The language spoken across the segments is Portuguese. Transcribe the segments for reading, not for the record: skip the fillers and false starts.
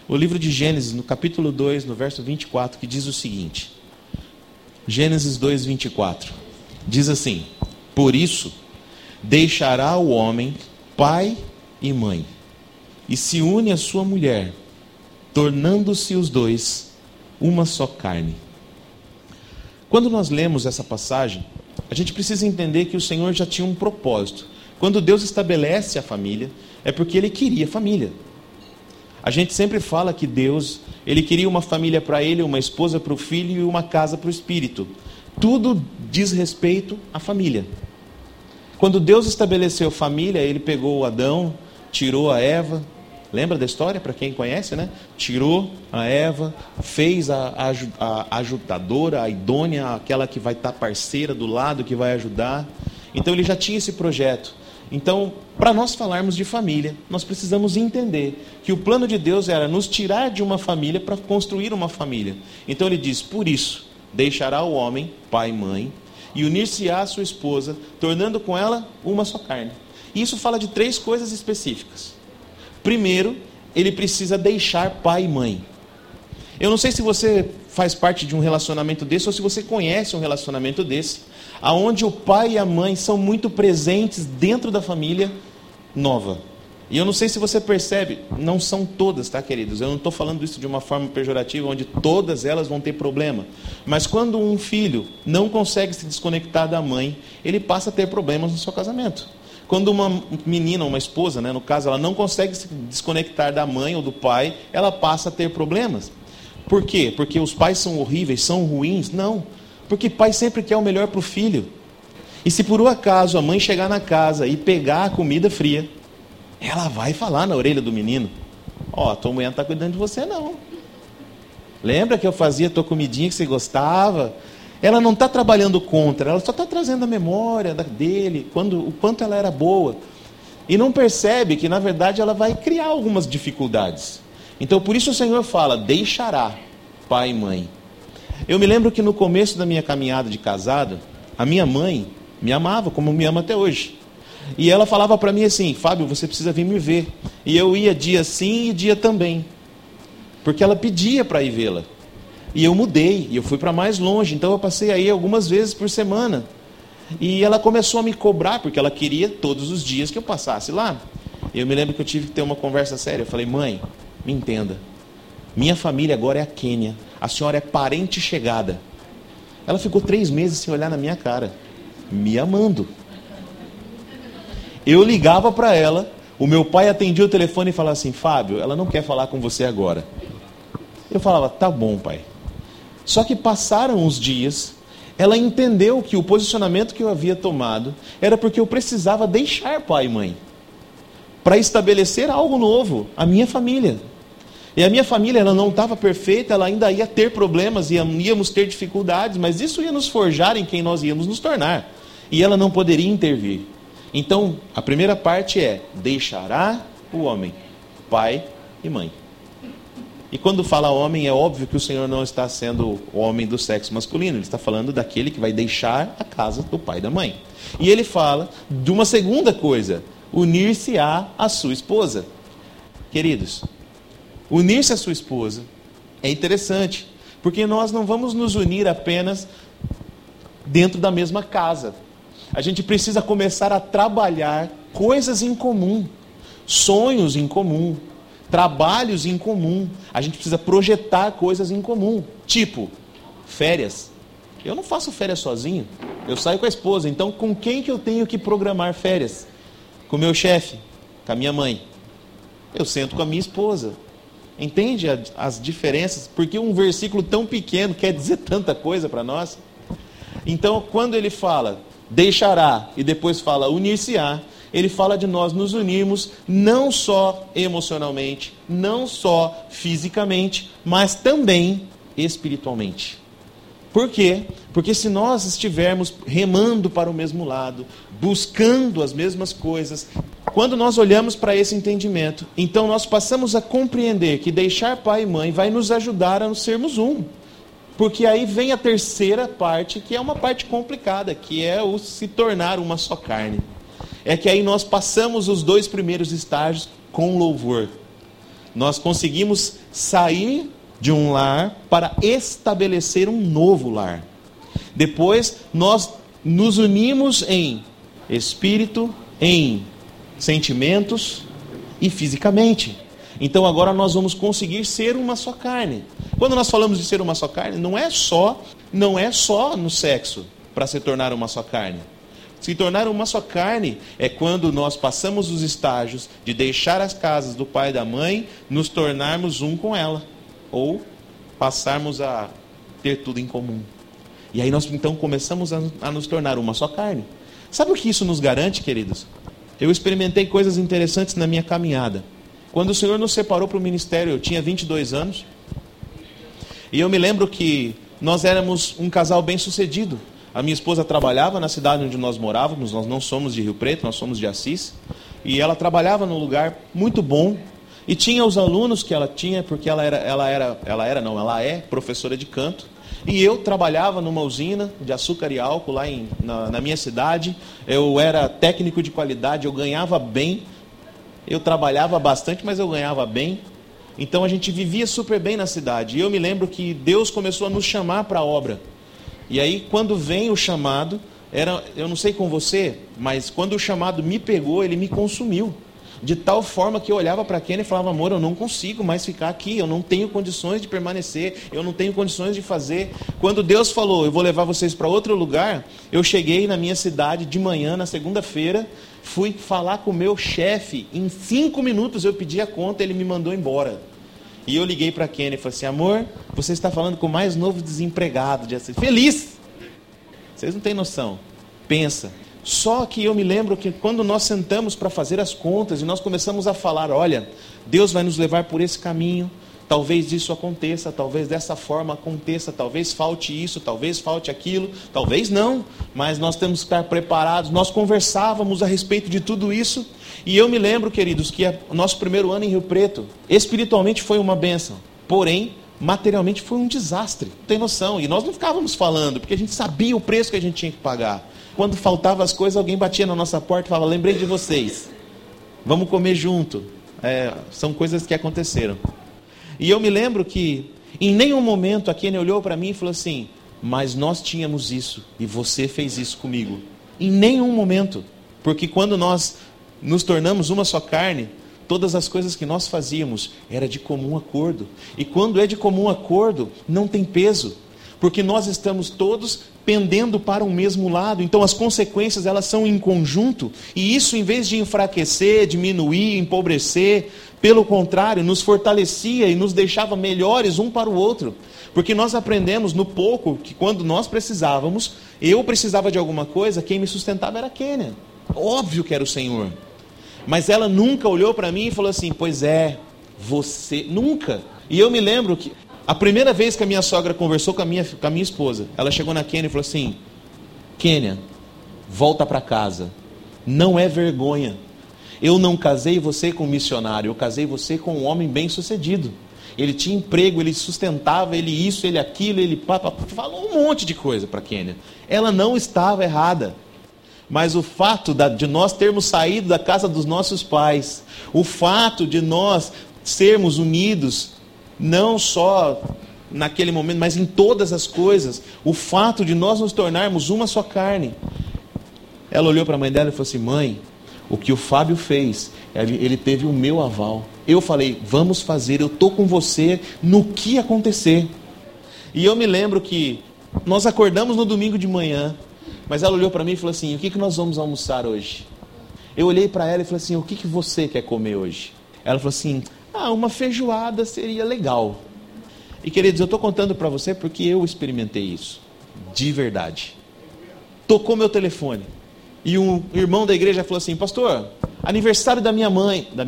o livro de Gênesis, no capítulo 2, no verso 24, que diz o seguinte. Gênesis 2, 24. Diz assim: por isso, deixará o homem pai e mãe, e se une à sua mulher, tornando-se os dois uma só carne. Quando nós lemos essa passagem, a gente precisa entender que o Senhor já tinha um propósito. Quando Deus estabelece a família, é porque Ele queria família. A gente sempre fala que Deus, Ele queria uma família para Ele, uma esposa para o filho e uma casa para o espírito. Tudo diz respeito à família. Quando Deus estabeleceu família, Ele pegou Adão, tirou a Eva. Lembra da história, para quem conhece, né? Tirou a Eva, fez a ajudadora, a idônea, aquela que vai estar parceira do lado, que vai ajudar. Então Ele já tinha esse projeto. Então, para nós falarmos de família, nós precisamos entender que o plano de Deus era nos tirar de uma família para construir uma família. Então Ele diz, por isso, deixará o homem, pai e mãe, e unir-se-á à sua esposa, tornando com ela uma só carne. E isso fala de 3 coisas específicas. Primeiro, ele precisa deixar pai e mãe. Eu não sei se você faz parte de um relacionamento desse ou se você conhece um relacionamento desse, aonde o pai e a mãe são muito presentes dentro da família nova. E eu não sei se você percebe, não são todas, tá, queridos? Eu não estou falando isso de uma forma pejorativa, onde todas elas vão ter problema. Mas quando um filho não consegue se desconectar da mãe, ele passa a ter problemas no seu casamento. Quando uma menina, uma esposa, né, no caso, ela não consegue se desconectar da mãe ou do pai, ela passa a ter problemas. Por quê? Porque os pais são horríveis, são ruins? Não. Porque pai sempre quer o melhor para o filho. E se por um acaso a mãe chegar na casa e pegar a comida fria, ela vai falar na orelha do menino: ó, tua mulher não está cuidando de você não. Lembra que eu fazia tua comidinha que você gostava? Ela não está trabalhando contra, ela só está trazendo a memória dele, o quanto ela era boa. E não percebe que, na verdade, ela vai criar algumas dificuldades. Então, por isso o Senhor fala, deixará pai e mãe. Eu me lembro que no começo da minha caminhada de casado, a minha mãe me amava, como me ama até hoje. E ela falava para mim assim, Fábio, você precisa vir me ver. E eu ia dia sim e dia também. Porque ela pedia para ir vê-la. E eu mudei, e eu fui para mais longe, então eu passei aí algumas vezes por semana. E ela começou a me cobrar, porque ela queria todos os dias que eu passasse lá. E eu me lembro que eu tive que ter uma conversa séria. Eu falei, mãe, me entenda. Minha família agora é a Quênia. A senhora é parente chegada. Ela ficou 3 meses sem olhar na minha cara, me amando. Eu ligava para ela, o meu pai atendia o telefone e falava assim, Fábio, ela não quer falar com você agora. Eu falava, tá bom, pai. Só que passaram os dias, ela entendeu que o posicionamento que eu havia tomado era porque eu precisava deixar pai e mãe para estabelecer algo novo, a minha família. E a minha família, ela não estava perfeita, ela ainda ia ter problemas, íamos ter dificuldades, mas isso ia nos forjar em quem nós íamos nos tornar. E ela não poderia intervir. Então, a primeira parte é, deixará o homem, pai e mãe. E quando fala homem, é óbvio que o Senhor não está sendo o homem do sexo masculino. Ele está falando daquele que vai deixar a casa do pai e da mãe. E ele fala de uma segunda coisa, unir-se-á à sua esposa. Queridos, unir-se à sua esposa é interessante, porque nós não vamos nos unir apenas dentro da mesma casa. A gente precisa começar a trabalhar coisas em comum, sonhos em comum, trabalhos em comum. A gente precisa projetar coisas em comum, tipo férias. Eu não faço férias sozinho, eu saio com a esposa. Então com quem que eu tenho que programar férias? Com o meu chefe, com a minha mãe. Eu sento com a minha esposa. Entende as diferenças? Porque um versículo tão pequeno quer dizer tanta coisa para nós. Então quando ele fala deixará e depois fala unir-se-á, ele fala de nós nos unirmos não só emocionalmente, não só fisicamente, mas também espiritualmente. Por quê? Porque se nós estivermos remando para o mesmo lado, buscando as mesmas coisas, quando nós olhamos para esse entendimento, então nós passamos a compreender que deixar pai e mãe vai nos ajudar a sermos um. Porque aí vem a terceira parte, que é uma parte complicada, que é o se tornar uma só carne. É que aí nós passamos os 2 primeiros estágios com louvor. Nós conseguimos sair de um lar para estabelecer um novo lar. Depois, nós nos unimos em espírito, em sentimentos e fisicamente. Então agora nós vamos conseguir ser uma só carne. Quando nós falamos de ser uma só carne, não é só no sexo para se tornar uma só carne. Se tornar uma só carne é quando nós passamos os estágios de deixar as casas do pai e da mãe, nos tornarmos um com ela, ou passarmos a ter tudo em comum. E aí nós então começamos a nos tornar uma só carne. Sabe o que isso nos garante, queridos? Eu experimentei coisas interessantes na minha caminhada. Quando o Senhor nos separou para o ministério, eu tinha 22 anos. E eu me lembro que nós éramos um casal bem sucedido. A minha esposa trabalhava na cidade onde nós morávamos. Nós não somos de Rio Preto, nós somos de Assis. E ela trabalhava num lugar muito bom. E tinha os alunos que ela tinha, porque ela é professora de canto. E eu trabalhava numa usina de açúcar e álcool lá na minha cidade. Eu era técnico de qualidade, eu ganhava bem. Eu trabalhava bastante, mas eu ganhava bem. Então a gente vivia super bem na cidade. E eu me lembro que Deus começou a nos chamar para a obra. E aí quando vem o chamado, eu não sei com você, mas quando o chamado me pegou, ele me consumiu. De tal forma que eu olhava para Kenny e falava, amor, eu não consigo mais ficar aqui, eu não tenho condições de permanecer, eu não tenho condições de fazer. Quando Deus falou, eu vou levar vocês para outro lugar, eu cheguei na minha cidade de manhã, na segunda-feira, fui falar com o meu chefe, em 5 minutos eu pedi a conta, ele me mandou embora. E eu liguei para Kenny e falei assim, amor, você está falando com o mais novo desempregado de Assis. Feliz! Vocês não têm noção. Pensa. Só que eu me lembro que quando nós sentamos para fazer as contas e nós começamos a falar, olha, Deus vai nos levar por esse caminho, talvez isso aconteça, talvez dessa forma aconteça, talvez falte isso, talvez falte aquilo, talvez não, mas nós temos que estar preparados. Nós conversávamos a respeito de tudo isso e eu me lembro, queridos, que o nosso primeiro ano em Rio Preto, espiritualmente foi uma bênção, porém, materialmente foi um desastre, não tem noção, e nós não ficávamos falando, porque a gente sabia o preço que a gente tinha que pagar. Quando faltavam as coisas, alguém batia na nossa porta e falava, lembrei de vocês, vamos comer junto. São coisas que aconteceram. E eu me lembro que em nenhum momento a Kenny olhou para mim e falou assim, mas nós tínhamos isso e você fez isso comigo. Em nenhum momento. Porque quando nós nos tornamos uma só carne, todas as coisas que nós fazíamos era de comum acordo. E quando é de comum acordo, não tem peso. Porque nós estamos todos pendendo para o mesmo lado. Então as consequências elas são em conjunto. E isso, em vez de enfraquecer, diminuir, empobrecer, pelo contrário, nos fortalecia e nos deixava melhores um para o outro. Porque nós aprendemos no pouco que quando nós precisávamos, eu precisava de alguma coisa, quem me sustentava era a Kênia. Óbvio que era o Senhor. Mas ela nunca olhou para mim e falou assim, pois é, você... Nunca. E eu me lembro que a primeira vez que a minha sogra conversou com a minha esposa, ela chegou na Kênia e falou assim, Kênia, volta para casa. Não é vergonha. Eu não casei você com um missionário, eu casei você com um homem bem-sucedido. Ele tinha emprego, ele sustentava, ele isso, ele aquilo, ele falou um monte de coisa para a Kênia. Ela não estava errada. Mas o fato de nós termos saído da casa dos nossos pais, o fato de nós sermos unidos, não só naquele momento, mas em todas as coisas, o fato de nós nos tornarmos uma só carne. Ela olhou para a mãe dela e falou assim, mãe, o que o Fábio fez, ele teve o meu aval. Eu falei, vamos fazer, eu estou com você no que acontecer. E eu me lembro que nós acordamos no domingo de manhã, mas ela olhou para mim e falou assim, o que nós vamos almoçar hoje? Eu olhei para ela e falei assim, o que você quer comer hoje? Ela falou assim, uma feijoada seria legal. E queridos, eu estou contando para você porque eu experimentei isso, de verdade. Tocou meu telefone. E um irmão da igreja falou assim, pastor, aniversário da minha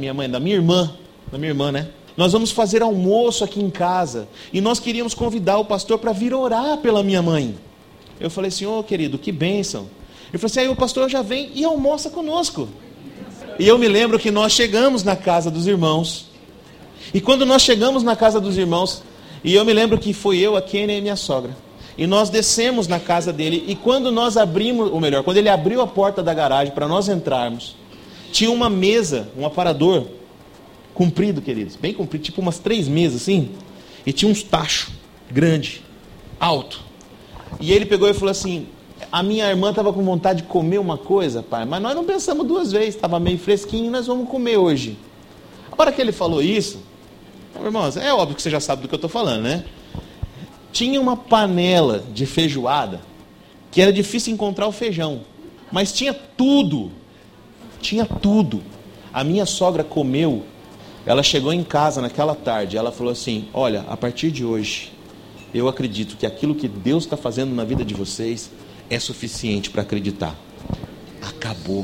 irmã, né? Nós vamos fazer almoço aqui em casa. E nós queríamos convidar o pastor para vir orar pela minha mãe. Eu falei assim, querido, que bênção. Ele falou assim, aí o pastor já vem e almoça conosco. E eu me lembro que nós chegamos na casa dos irmãos. E quando nós chegamos na casa dos irmãos, e eu me lembro que foi eu, a Kênia e minha sogra. E nós descemos na casa dele, e quando nós abrimos, ou melhor, quando ele abriu a porta da garagem para nós entrarmos, tinha uma mesa, um aparador, comprido, queridos, bem comprido, tipo umas 3 mesas assim, e tinha uns tachos grande, alto. E ele pegou e falou assim: a minha irmã estava com vontade de comer uma coisa, pai, mas nós não pensamos 2 vezes, estava meio fresquinho e nós vamos comer hoje. A hora que ele falou isso, irmãos, é óbvio que você já sabe do que eu estou falando, né? Tinha uma panela de feijoada que era difícil encontrar o feijão, mas tinha tudo. Tinha tudo. A minha sogra comeu, ela chegou em casa naquela tarde, ela falou assim: olha, a partir de hoje, eu acredito que aquilo que Deus está fazendo na vida de vocês é suficiente para acreditar. Acabou.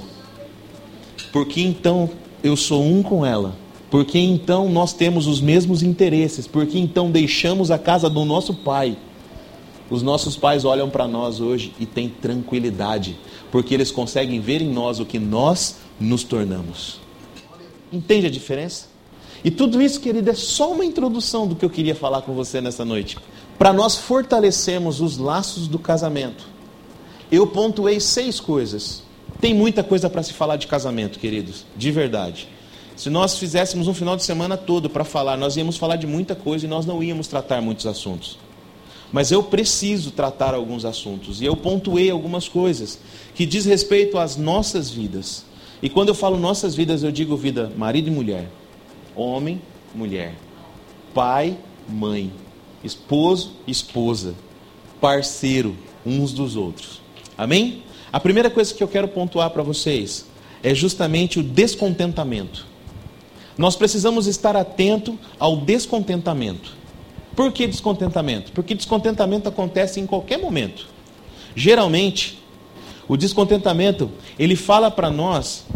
Porque então eu sou um com ela. Porque então nós temos os mesmos interesses. Porque então deixamos a casa do nosso pai. Os nossos pais olham para nós hoje e têm tranquilidade. Porque eles conseguem ver em nós o que nós nos tornamos. Entende a diferença? E tudo isso, querido, é só uma introdução do que eu queria falar com você nessa noite. Para nós fortalecermos os laços do casamento, eu pontuei 6 coisas. Tem muita coisa para se falar de casamento, queridos, de verdade. Se nós fizéssemos um final de semana todo para falar, nós íamos falar de muita coisa e nós não íamos tratar muitos assuntos. Mas eu preciso tratar alguns assuntos. E eu pontuei algumas coisas que diz respeito às nossas vidas. E quando eu falo nossas vidas, eu digo vida marido e mulher. Homem, mulher. Pai, mãe. Esposo, esposa. Parceiro uns dos outros. Amém? A primeira coisa que eu quero pontuar para vocês é justamente o descontentamento. Nós precisamos estar atento ao descontentamento. Por que descontentamento? Porque descontentamento acontece em qualquer momento. Geralmente, o descontentamento, ele fala para nós,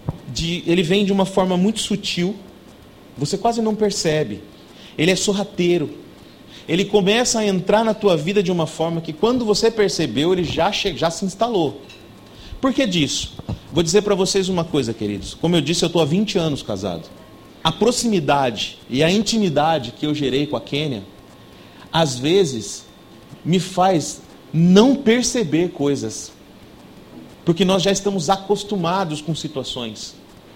ele vem de uma forma muito sutil, você quase não percebe. Ele é sorrateiro. Ele começa a entrar na tua vida de uma forma que quando você percebeu, ele já se instalou. Por que disso? Vou dizer para vocês uma coisa, queridos. Como eu disse, eu estou há 20 anos casado. A proximidade e a intimidade que eu gerei com a Kênia, às vezes, me faz não perceber coisas. Porque nós já estamos acostumados com situações.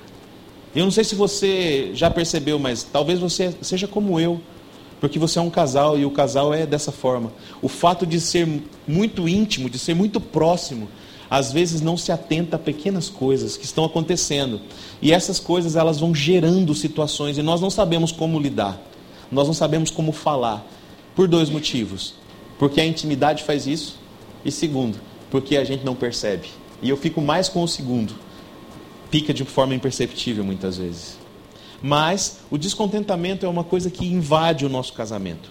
Eu não sei se você já percebeu, mas talvez você seja como eu. Porque você é um casal e o casal é dessa forma. O fato de ser muito íntimo, de ser muito próximo, às vezes não se atenta a pequenas coisas que estão acontecendo. E essas coisas, elas vão gerando situações e nós não sabemos como lidar. Nós não sabemos como falar. Por 2 motivos. Porque a intimidade faz isso. E segundo, porque a gente não percebe. E eu fico mais com o segundo. Fica de forma imperceptível muitas vezes. Mas o descontentamento é uma coisa que invade o nosso casamento.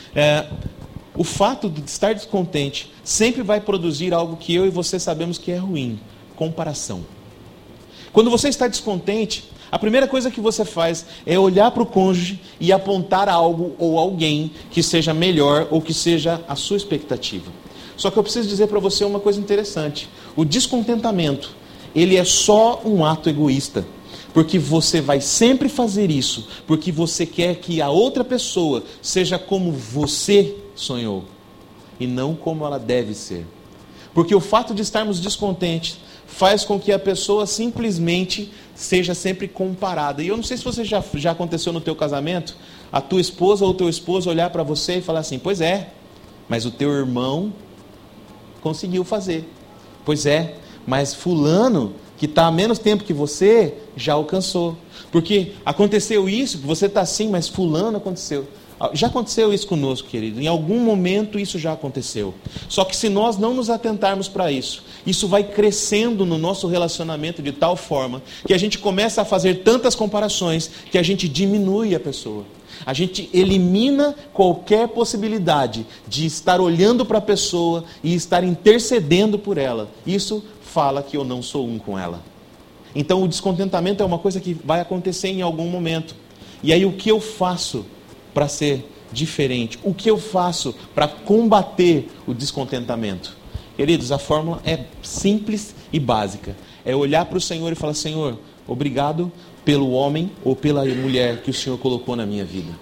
O fato de estar descontente sempre vai produzir algo que eu e você sabemos que é ruim: comparação. Quando você está descontente, a primeira coisa que você faz é olhar para o cônjuge e apontar algo ou alguém que seja melhor ou que seja a sua expectativa. Só que eu preciso dizer para você uma coisa interessante: o descontentamento, ele é só um ato egoísta. Porque você vai sempre fazer isso, porque você quer que a outra pessoa seja como você sonhou, e não como ela deve ser. Porque o fato de estarmos descontentes faz com que a pessoa simplesmente seja sempre comparada. E eu não sei se você já aconteceu no teu casamento, a tua esposa ou o teu esposo olhar para você e falar assim: pois é, mas o teu irmão conseguiu fazer. Pois é, mas fulano, que está há menos tempo que você, já alcançou. Porque aconteceu isso, você está assim, mas fulano aconteceu. Já aconteceu isso conosco, querido. Em algum momento isso já aconteceu. Só que se nós não nos atentarmos para isso, isso vai crescendo no nosso relacionamento de tal forma que a gente começa a fazer tantas comparações que a gente diminui a pessoa. A gente elimina qualquer possibilidade de estar olhando para a pessoa e estar intercedendo por ela. Isso fala que eu não sou um com ela. Então o descontentamento é uma coisa que vai acontecer em algum momento. E aí o que eu faço para ser diferente? O que eu faço para combater o descontentamento? Queridos, a fórmula é simples e básica. É olhar para o Senhor e falar: Senhor, obrigado pelo homem ou pela mulher que o Senhor colocou na minha vida.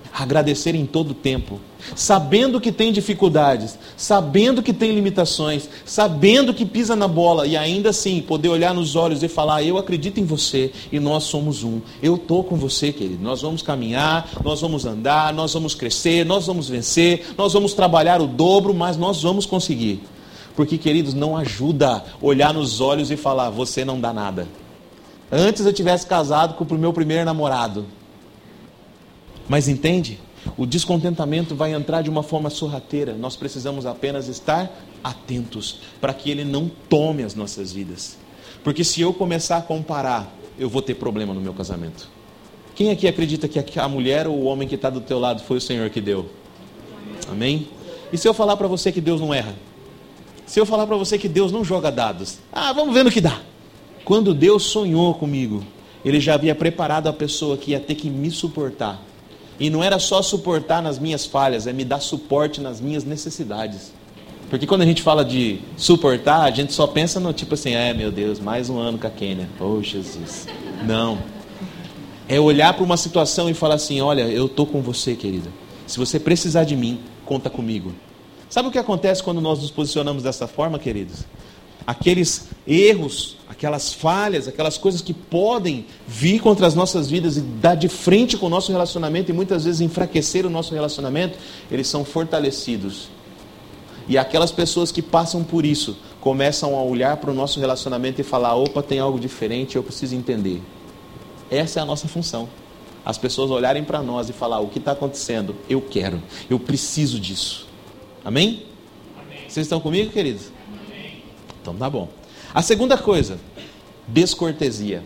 Agradecer em todo tempo, sabendo que tem dificuldades, sabendo que tem limitações, sabendo que pisa na bola e ainda assim poder olhar nos olhos e falar: eu acredito em você e nós somos um. Eu estou com você, querido. Nós vamos caminhar, nós vamos andar, nós vamos crescer, nós vamos vencer, nós vamos trabalhar o dobro, mas nós vamos conseguir. Porque, queridos, não ajuda olhar nos olhos e falar: você não dá nada. Antes eu tivesse casado com o meu primeiro namorado. Mas entende? O descontentamento vai entrar de uma forma sorrateira. Nós precisamos apenas estar atentos para que ele não tome as nossas vidas. Porque se eu começar a comparar, eu vou ter problema no meu casamento. Quem aqui acredita que a mulher ou o homem que está do teu lado foi o Senhor que deu? Amém? E se eu falar para você que Deus não erra? Se eu falar para você que Deus não joga dados? Vamos ver no que dá. Quando Deus sonhou comigo, Ele já havia preparado a pessoa que ia ter que me suportar. E não era só suportar nas minhas falhas, é me dar suporte nas minhas necessidades. Porque quando a gente fala de suportar, a gente só pensa no tipo assim: meu Deus, mais um ano com a Kênia. Oh, Jesus. Não. É olhar para uma situação e falar assim: olha, eu estou com você, querida. Se você precisar de mim, conta comigo. Sabe o que acontece quando nós nos posicionamos dessa forma, queridos? Aqueles erros, aquelas falhas, aquelas coisas que podem vir contra as nossas vidas e dar de frente com o nosso relacionamento e muitas vezes enfraquecer o nosso relacionamento, eles são fortalecidos. E aquelas pessoas que passam por isso, começam a olhar para o nosso relacionamento e falar: opa, tem algo diferente, eu preciso entender. Essa é a nossa função. As pessoas olharem para nós e falar: o que está acontecendo? Eu quero, eu preciso disso. Amém? Amém. Vocês estão comigo, queridos? Então tá bom. A segunda coisa, descortesia,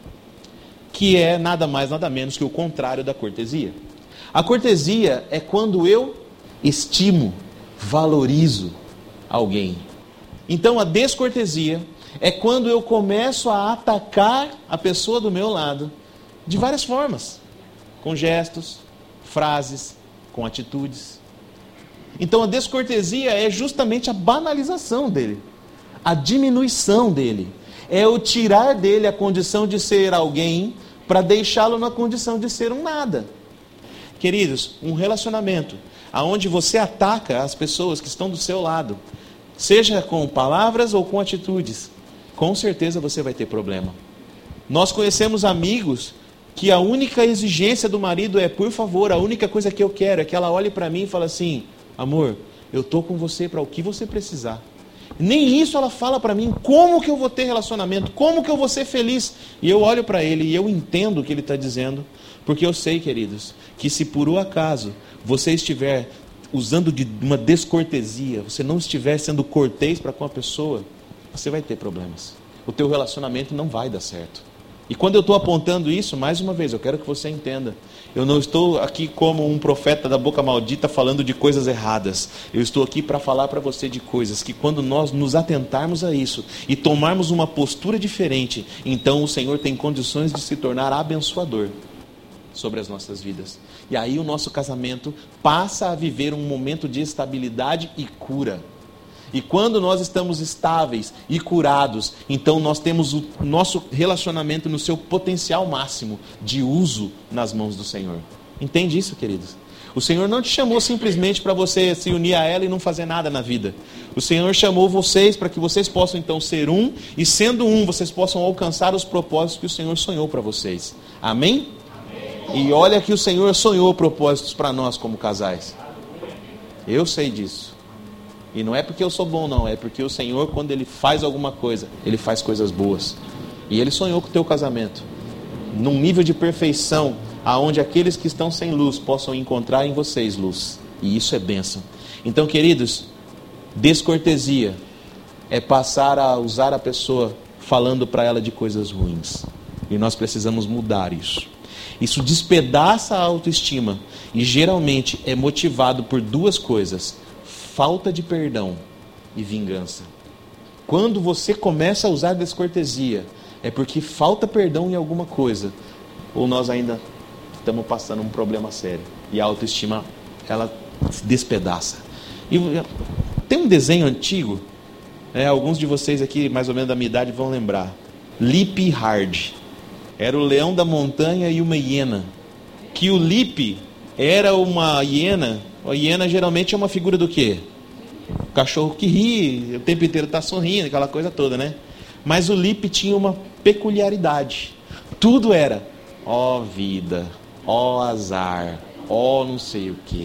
que é nada mais, nada menos que o contrário da cortesia. A cortesia é quando eu estimo, valorizo alguém. Então a descortesia é quando eu começo a atacar a pessoa do meu lado de várias formas, com gestos, frases, com atitudes. Então a descortesia é justamente a banalização dele. A diminuição dele. É o tirar dele a condição de ser alguém para deixá-lo na condição de ser um nada. Queridos, um relacionamento onde você ataca as pessoas que estão do seu lado, seja com palavras ou com atitudes, com certeza você vai ter problema. Nós conhecemos amigos que a única exigência do marido é: por favor, a única coisa que eu quero é que ela olhe para mim e fale assim: amor, eu estou com você para o que você precisar. Nem isso ela fala para mim. Como que eu vou ter relacionamento? Como que eu vou ser feliz? E eu olho para ele e eu entendo o que ele está dizendo. Porque eu sei, queridos, que se por um acaso você estiver usando de uma descortesia, você não estiver sendo cortês para com a pessoa, você vai ter problemas. O teu relacionamento não vai dar certo. E quando eu estou apontando isso, mais uma vez, eu quero que você entenda. Eu não estou aqui como um profeta da boca maldita falando de coisas erradas. Eu estou aqui para falar para você de coisas que, quando nós nos atentarmos a isso e tomarmos uma postura diferente, então o Senhor tem condições de se tornar abençoador sobre as nossas vidas. E aí o nosso casamento passa a viver um momento de estabilidade e cura. E quando nós estamos estáveis e curados, então nós temos o nosso relacionamento no seu potencial máximo de uso nas mãos do Senhor. Entende isso, queridos? O Senhor não te chamou simplesmente para você se unir a ela e não fazer nada na vida. O Senhor chamou vocês para que vocês possam então ser um, e sendo um, vocês possam alcançar os propósitos que o Senhor sonhou para vocês. Amém? Amém. E olha que o Senhor sonhou propósitos para nós como casais. Eu sei disso. E não é porque eu sou bom, não. É porque o Senhor, quando Ele faz alguma coisa, Ele faz coisas boas. E Ele sonhou com o teu casamento, num nível de perfeição, aonde aqueles que estão sem luz possam encontrar em vocês luz. E isso é bênção. Então, queridos, descortesia é passar a usar a pessoa falando para ela de coisas ruins. E nós precisamos mudar isso. Isso despedaça a autoestima. E geralmente é motivado por duas coisas: falta de perdão e vingança. Quando você começa a usar descortesia, é porque falta perdão em alguma coisa, ou nós ainda estamos passando um problema sério. E a autoestima, ela se despedaça. E tem um desenho antigo, alguns de vocês aqui, mais ou menos da minha idade, vão lembrar. Lipe e Hard. Era o leão da montanha e uma hiena. Que o Lipe era uma hiena. A hiena geralmente é uma figura do quê? O cachorro que ri, o tempo inteiro está sorrindo, aquela coisa toda, né? Mas o Lipe tinha uma peculiaridade. Tudo era, ó vida, ó azar, ó não sei o quê.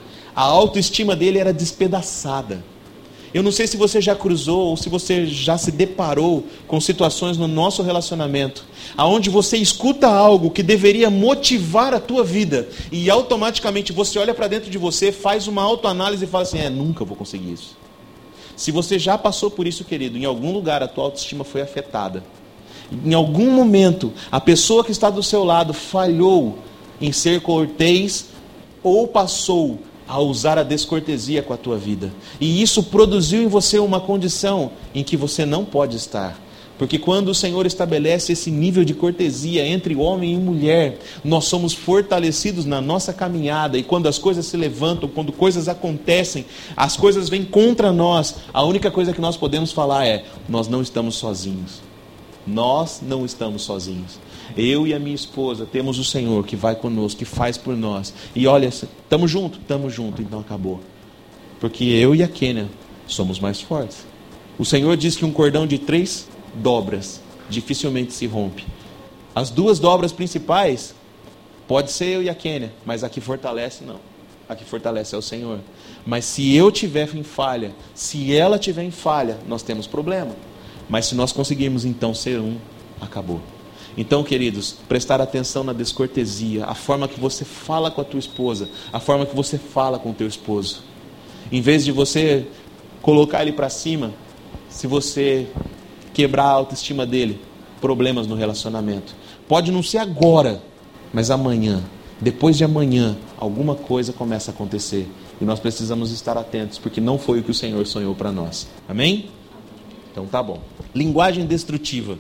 A autoestima dele era despedaçada. Eu não sei se você já cruzou ou se você já se deparou com situações no nosso relacionamento, aonde você escuta algo que deveria motivar a tua vida e automaticamente você olha para dentro de você, faz uma autoanálise e fala assim, nunca vou conseguir isso. Se você já passou por isso, querido, em algum lugar a tua autoestima foi afetada. Em algum momento, a pessoa que está do seu lado falhou em ser cortês ou passou a usar a descortesia com a tua vida. E isso produziu em você uma condição em que você não pode estar. Porque quando o Senhor estabelece esse nível de cortesia entre homem e mulher, nós somos fortalecidos na nossa caminhada. E quando as coisas se levantam, quando coisas acontecem, as coisas vêm contra nós, a única coisa que nós podemos falar é, nós não estamos sozinhos. Nós não estamos sozinhos. Eu e a minha esposa temos o Senhor que vai conosco, que faz por nós. E olha, estamos juntos, então acabou. Porque eu e a Kênia somos mais fortes. O Senhor diz que um cordão de 3 dobras dificilmente se rompe. As 2 dobras principais, pode ser eu e a Kênia, mas a que fortalece não. A que fortalece é o Senhor. Mas se eu tiver em falha, se ela tiver em falha, nós temos problema. Mas se nós conseguirmos então ser um, acabou. Então, queridos, prestar atenção na descortesia, a forma que você fala com a tua esposa, a forma que você fala com o teu esposo. Em vez de você colocar ele para cima, se você quebrar a autoestima dele, problemas no relacionamento. Pode não ser agora, mas amanhã, depois de amanhã, alguma coisa começa a acontecer. E nós precisamos estar atentos, porque não foi o que o Senhor sonhou para nós. Amém? Então tá bom. Linguagem destrutiva.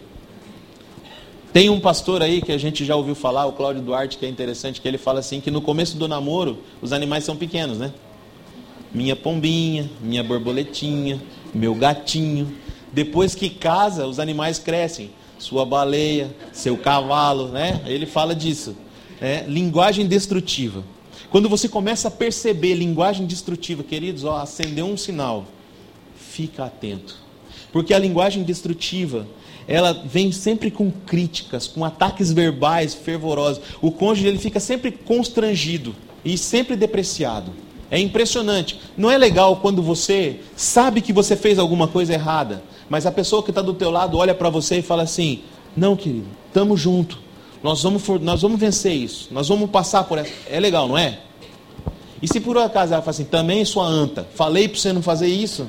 Tem um pastor aí que a gente já ouviu falar, o Cláudio Duarte, que é interessante, que ele fala assim, que no começo do namoro, os animais são pequenos, né? Minha pombinha, minha borboletinha, meu gatinho. Depois que casa, os animais crescem. Sua baleia, seu cavalo, né? Ele fala disso. Linguagem destrutiva. Quando você começa a perceber linguagem destrutiva, queridos, acendeu um sinal. Fica atento. Porque a linguagem destrutiva, ela vem sempre com críticas, com ataques verbais fervorosos. O cônjuge ele fica sempre constrangido e sempre depreciado. É impressionante. Não é legal quando você sabe que você fez alguma coisa errada, mas a pessoa que está do teu lado olha para você e fala assim, não, querido, estamos juntos. Nós vamos vencer isso. Nós vamos passar por essa. É legal, não é? E se por acaso ela fala assim, também sua anta, falei para você não fazer isso?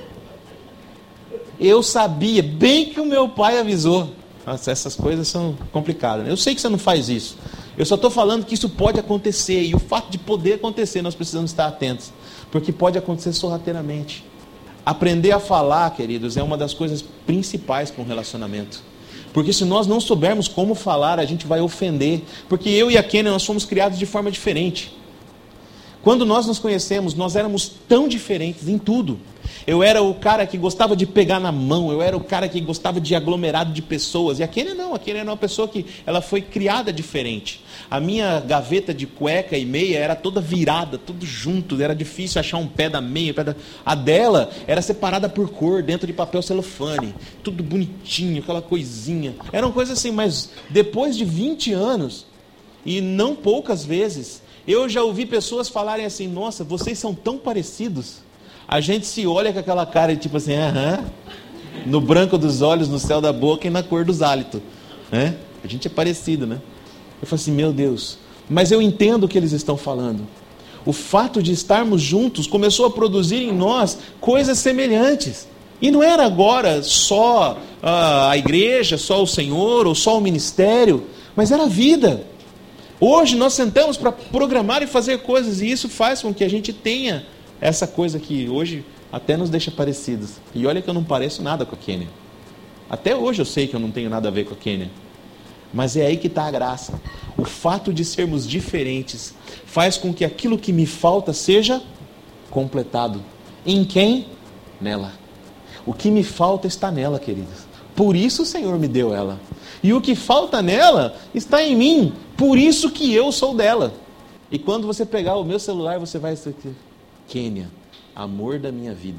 Eu sabia, bem que o meu pai avisou. Nossa, essas coisas são complicadas, né? Eu sei que você não faz isso. Eu só estou falando que isso pode acontecer. E o fato de poder acontecer, nós precisamos estar atentos. Porque pode acontecer sorrateiramente. Aprender a falar, queridos, é uma das coisas principais para um relacionamento. Porque se nós não soubermos como falar, a gente vai ofender. Porque eu e a Kênia, nós fomos criados de forma diferente. Quando nós nos conhecemos, nós éramos tão diferentes em tudo. Eu era o cara que gostava de pegar na mão, eu era o cara que gostava de aglomerado de pessoas. E a Kênia não, a Kênia era uma pessoa que ela foi criada diferente. A minha gaveta de cueca e meia era toda virada, tudo junto, era difícil achar um pé da meia. A dela era separada por cor, dentro de papel celofane, tudo bonitinho, aquela coisinha. Era uma coisa assim, mas depois de 20 anos, e não poucas vezes, eu já ouvi pessoas falarem assim, nossa, vocês são tão parecidos. A gente se olha com aquela cara de tipo assim, no branco dos olhos, no céu da boca e na cor dos hálitos. Né? A gente é parecido, né? Eu falo assim, meu Deus. Mas eu entendo o que eles estão falando. O fato de estarmos juntos começou a produzir em nós coisas semelhantes. E não era agora só a igreja, só o Senhor, ou só o ministério, mas era a vida. Hoje nós sentamos para programar e fazer coisas, e isso faz com que a gente tenha essa coisa que hoje até nos deixa parecidos. E olha que eu não pareço nada com a Kênia. Até hoje eu sei que eu não tenho nada a ver com a Kênia. Mas é aí que está a graça. O fato de sermos diferentes faz com que aquilo que me falta seja completado. Em quem? Nela. O que me falta está nela, queridos. Por isso o Senhor me deu ela. E o que falta nela está em mim. Por isso que eu sou dela. E quando você pegar o meu celular, você vai dizer: Kênia, amor da minha vida.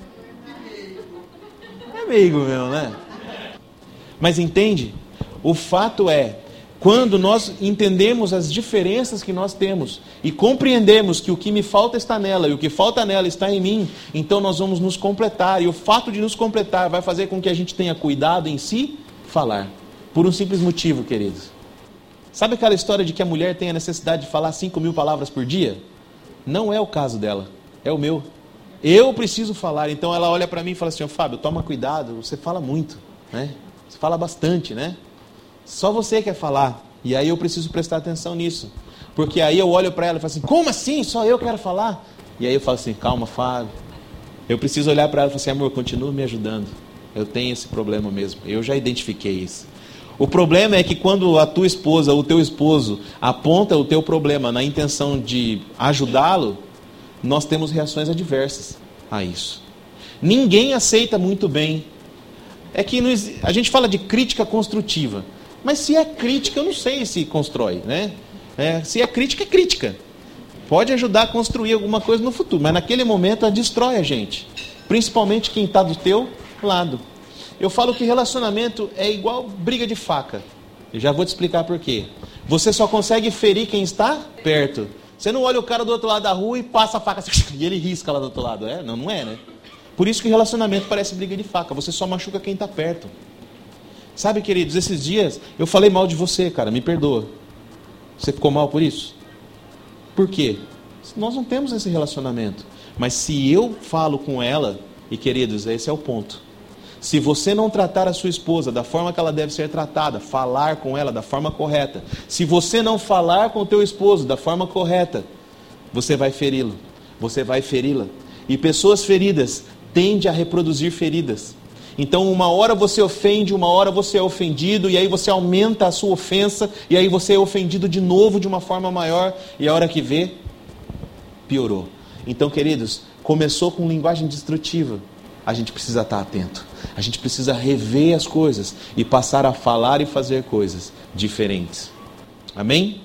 É amigo mesmo, né? Mas entende? O fato é, quando nós entendemos as diferenças que nós temos e compreendemos que o que me falta está nela e o que falta nela está em mim, então nós vamos nos completar. E o fato de nos completar vai fazer com que a gente tenha cuidado em si falar. Por um simples motivo, queridos. Sabe aquela história de que a mulher tem a necessidade de falar 5.000 palavras por dia? Não é o caso dela, é o meu. Eu preciso falar. Então ela olha para mim e fala assim: Fábio, toma cuidado, você fala muito, né? Você fala bastante, né? Só você quer falar. E aí eu preciso prestar atenção nisso. Porque aí eu olho para ela e falo assim: como assim? Só eu quero falar? E aí eu falo assim: calma, Fábio. Eu preciso olhar para ela e falar assim: amor, continua me ajudando. Eu tenho esse problema mesmo. Eu já identifiquei isso. O problema é que quando a tua esposa ou o teu esposo aponta o teu problema na intenção de ajudá-lo, nós temos reações adversas a isso. Ninguém aceita muito bem. É que a gente fala de crítica construtiva. Mas se é crítica, eu não sei se constrói, né? Se é crítica, é crítica. Pode ajudar a construir alguma coisa no futuro, mas naquele momento ela destrói a gente. Principalmente quem está do teu lado. Eu falo que relacionamento é igual briga de faca. Eu já vou te explicar por quê. Você só consegue ferir quem está perto. Você não olha o cara do outro lado da rua e passa a faca e ele risca lá do outro lado. Não é, né? Por isso que o relacionamento parece briga de faca. Você só machuca quem está perto. Sabe, queridos, esses dias eu falei mal de você, cara, me perdoa. Você ficou mal por isso? Por quê? Nós não temos esse relacionamento. Mas se eu falo com ela, e queridos, esse é o ponto. Se você não tratar a sua esposa da forma que ela deve ser tratada, falar com ela da forma correta, se você não falar com o teu esposo da forma correta, você vai feri-lo, você vai feri-la. E pessoas feridas tendem a reproduzir feridas. Então uma hora você ofende, uma hora você é ofendido, e aí você aumenta a sua ofensa, e aí você é ofendido de novo de uma forma maior, e a hora que vê, piorou. Então, queridos, começou com linguagem destrutiva. A gente precisa estar atento. A gente precisa rever as coisas e passar a falar e fazer coisas diferentes. Amém?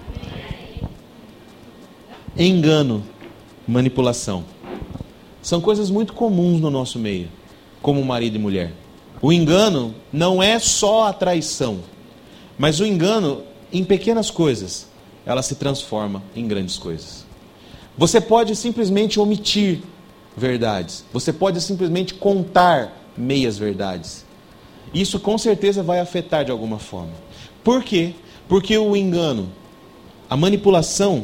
Engano, manipulação. São coisas muito comuns no nosso meio, como marido e mulher. O engano não é só a traição, mas o engano em pequenas coisas, ela se transforma em grandes coisas. Você pode simplesmente omitir verdades. Você pode simplesmente contar meias verdades. Isso com certeza vai afetar de alguma forma. Por quê? Porque o engano, a manipulação,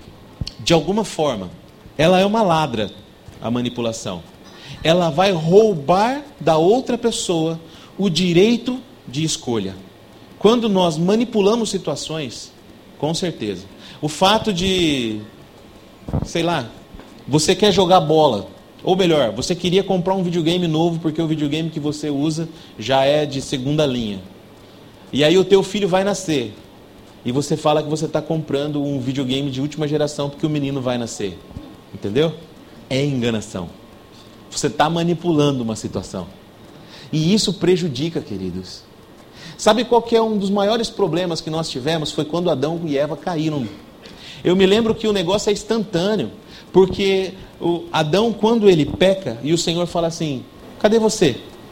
de alguma forma, ela é uma ladra, a manipulação. Ela vai roubar da outra pessoa o direito de escolha. Quando nós manipulamos situações, com certeza. O fato de, sei lá, você quer jogar bola, ou melhor, você queria comprar um videogame novo porque o videogame que você usa já é de segunda linha. E aí o teu filho vai nascer. E você fala que você está comprando um videogame de última geração porque o menino vai nascer. Entendeu? É enganação. Você está manipulando uma situação. E isso prejudica, queridos. Sabe qual que é um dos maiores problemas que nós tivemos? Foi quando Adão e Eva caíram. Eu me lembro que o negócio é instantâneo. Porque o Adão, quando ele peca, e o Senhor fala assim: cadê você?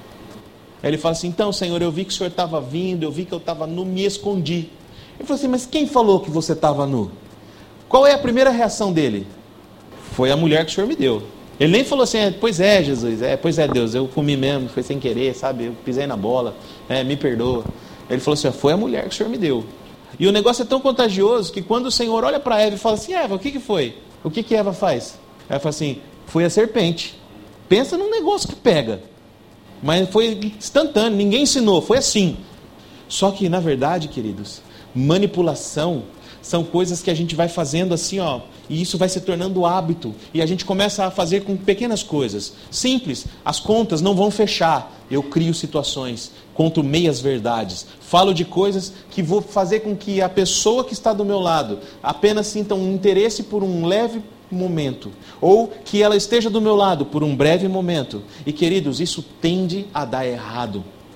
Aí ele fala assim: então, Senhor, eu vi que o Senhor estava vindo, eu vi que eu estava nu, me escondi. Ele falou assim: mas quem falou que você estava nu? Qual é a primeira reação dele? Foi a mulher que o Senhor me deu. Ele nem falou assim: pois é, Jesus, pois é, Deus, eu comi mesmo, foi sem querer, sabe, eu pisei na bola, me perdoa. Ele falou assim: foi a mulher que o Senhor me deu. E o negócio é tão contagioso que quando o Senhor olha para Eva e fala assim: Eva, o que foi? O que Eva faz? Ela fala assim: foi a serpente. Pensa num negócio que pega. Mas foi instantâneo, ninguém ensinou, foi assim. Só que, na verdade, queridos, manipulação são coisas que a gente vai fazendo assim, ó, e isso vai se tornando hábito. E a gente começa a fazer com pequenas coisas. Simples, as contas não vão fechar. Eu crio situações, conto meias verdades. Falo de coisas que vou fazer com que a pessoa que está do meu lado apenas sinta um interesse por um leve momento. Ou que ela esteja do meu lado por um breve momento. E, queridos, isso tende a dar errado.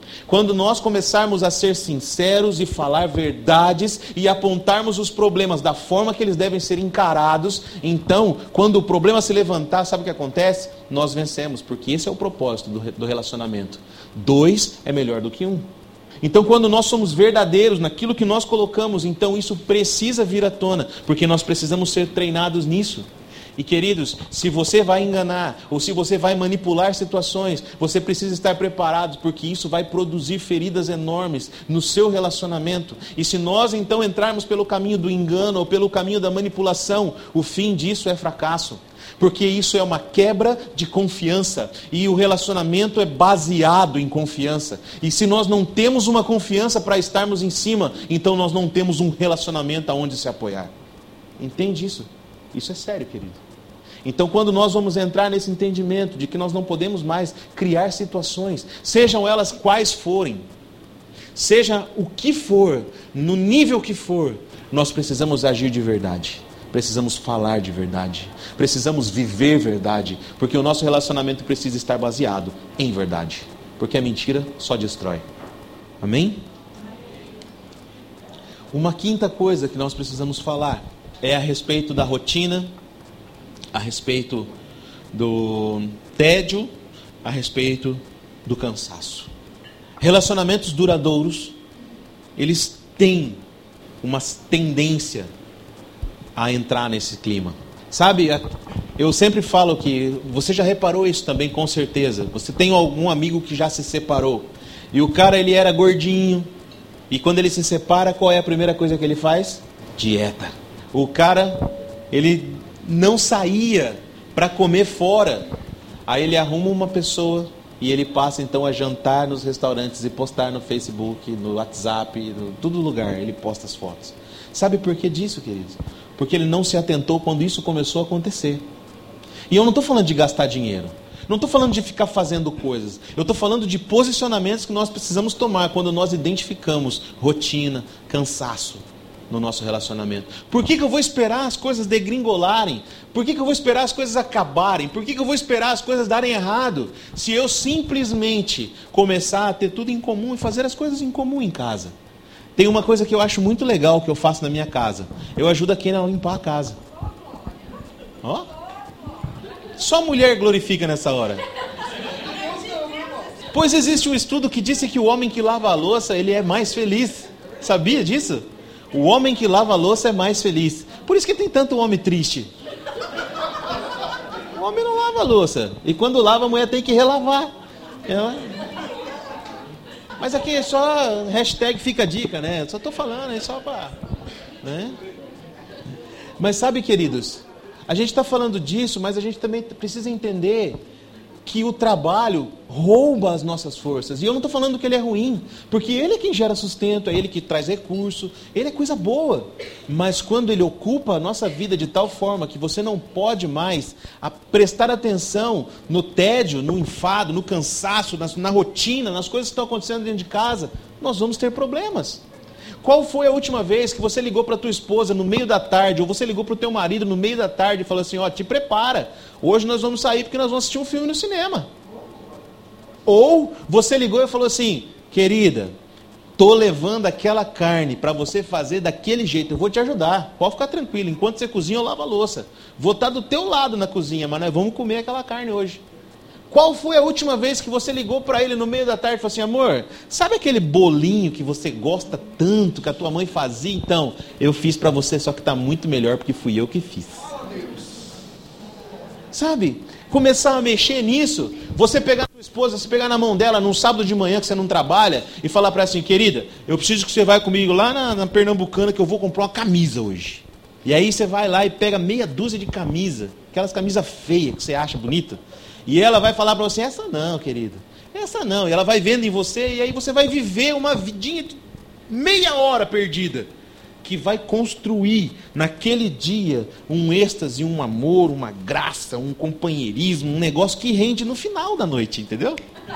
Quando nós começarmos a ser sinceros e falar verdades e apontarmos os problemas da forma que eles devem ser encarados, então, quando o problema se levantar, sabe o que acontece? Nós vencemos, porque esse é o propósito do relacionamento. 2 é melhor do que 1. Então, quando nós somos verdadeiros naquilo que nós colocamos, então isso precisa vir à tona, porque nós precisamos ser treinados nisso. E queridos, se você vai enganar, ou se você vai manipular situações, você precisa estar preparado, porque isso vai produzir feridas enormes no seu relacionamento. E se nós então entrarmos pelo caminho do engano, ou pelo caminho da manipulação, o fim disso é fracasso. Porque isso é uma quebra de confiança, e o relacionamento é baseado em confiança. E se nós não temos uma confiança para estarmos em cima, então nós não temos um relacionamento aonde se apoiar. Entende isso? Isso é sério, querido. Então, quando nós vamos entrar nesse entendimento de que nós não podemos mais criar situações, sejam elas quais forem, seja o que for, no nível que for, nós precisamos agir de verdade, precisamos falar de verdade, precisamos viver verdade, porque o nosso relacionamento precisa estar baseado em verdade, porque a mentira só destrói. Amém? Uma quinta coisa que nós precisamos falar é a respeito da rotina, a respeito do tédio, a respeito do cansaço. Relacionamentos duradouros, eles têm uma tendência a entrar nesse clima. Sabe, eu sempre falo que, você já reparou isso também, com certeza. Você tem algum amigo que já se separou, e o cara, ele era gordinho, e quando ele se separa, qual é a primeira coisa que ele faz? Dieta. O cara, ele não saía para comer fora. Aí ele arruma uma pessoa e ele passa então a jantar nos restaurantes e postar no Facebook, no WhatsApp, em todo lugar ele posta as fotos. Sabe por que disso, queridos? Porque ele não se atentou quando isso começou a acontecer. E eu não estou falando de gastar dinheiro, não estou falando de ficar fazendo coisas, eu estou falando de posicionamentos que nós precisamos tomar quando nós identificamos rotina, cansaço no nosso relacionamento. Por que eu vou esperar as coisas degringolarem? Por que eu vou esperar as coisas acabarem? Por que eu vou esperar as coisas darem errado? Se eu simplesmente começar a ter tudo em comum e fazer as coisas em comum em casa. Tem uma coisa que eu acho muito legal que eu faço na minha casa. Eu ajudo a Kena a limpar a casa. Ó. Só mulher glorifica nessa hora. Pois existe um estudo que disse que o homem que lava a louça, ele é mais feliz. Sabia disso? O homem que lava a louça é mais feliz. Por isso que tem tanto homem triste. O homem não lava a louça. E quando lava, a mulher tem que relavar. Mas aqui é só hashtag fica a dica, né? Só estou falando, é só para... né? Mas sabe, queridos, a gente está falando disso, mas a gente também precisa entender que o trabalho rouba as nossas forças. E eu não estou falando que ele é ruim, porque ele é quem gera sustento, é ele que traz recurso, ele é coisa boa. Mas quando ele ocupa a nossa vida de tal forma que você não pode mais prestar atenção no tédio, no enfado, no cansaço, na rotina, nas coisas que estão acontecendo dentro de casa, nós vamos ter problemas. Qual foi a última vez que você ligou para a tua esposa no meio da tarde, ou você ligou para o teu marido no meio da tarde e falou assim, ó, te prepara, hoje nós vamos sair porque nós vamos assistir um filme no cinema. Ou você ligou e falou assim, querida, tô levando aquela carne para você fazer daquele jeito, eu vou te ajudar, pode ficar tranquilo, enquanto você cozinha eu lavo a louça. Vou estar do teu lado na cozinha, mas nós vamos comer aquela carne hoje. Qual foi a última vez que você ligou para ele no meio da tarde e falou assim, amor, sabe aquele bolinho que você gosta tanto, que a tua mãe fazia? Então, eu fiz para você, só que está muito melhor porque fui eu que fiz. Sabe? Começar a mexer nisso, você pegar a tua esposa, você pegar na mão dela num sábado de manhã que você não trabalha e falar para ela assim, querida, eu preciso que você vá comigo lá na Pernambucana que eu vou comprar uma camisa hoje. E aí você vai lá e pega meia dúzia de camisa, aquelas camisas feias que você acha bonita. E ela vai falar para você, essa não, querido, essa não. E ela vai vendo em você, e aí você vai viver uma vidinha de meia hora perdida, que vai construir naquele dia um êxtase, um amor, uma graça, um companheirismo, um negócio que rende no final da noite, entendeu?